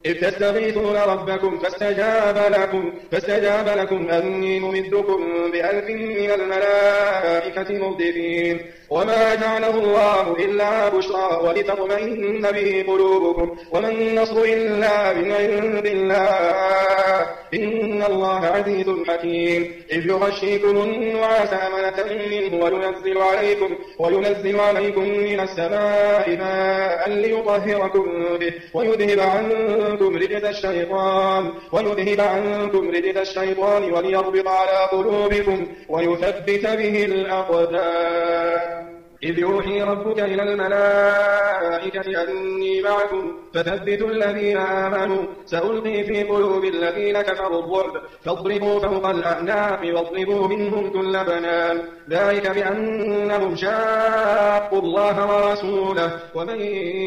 إذ تستغيثون ربكم فاستجاب لكم أني ممدكم ب1000 من الملائكة مردفين وما جعله الله إلا بشرى ولتطمئن به قلوبكم وما النصر إلا من عند الله إن الله عزيز حكيم إذ يغشيكم النعاس أمنة منه وينزل عليكم من السماء ماء ليطهركم به ويذهب عنكم رجز الشيطان وليربط على قلوبكم ويثبت به الأقدام إذ يوحي ربك إلى الملائكة أني معكم فثبتوا الذين آمنوا سألقي في قلوب الذين كفروا الرعب فاضربوا فوق الأعناق واضربوا منهم كل بنان ذلك بأنهم شاقوا الله ورسوله ومن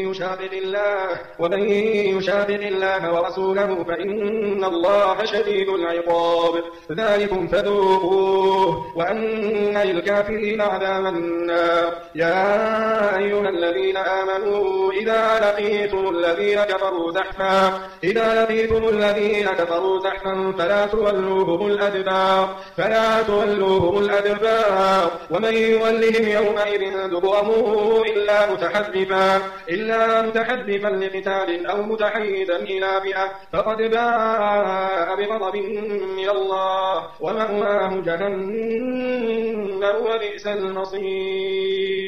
يشاقق الله ورسوله فإن الله شديد العقاب ذلكم فذوقوه وأن للكافرين عذاب النار يا أيها الذين آمنوا إذا لقيتم الذين كفروا زحفا فلا تولوهم الأدبار ومن يولهم يومئذ دبره إلا متحرفا لقتال أو متحيزا إلى فئة فقد باء بغضب من الله ومأواه جهنم وبئس المصير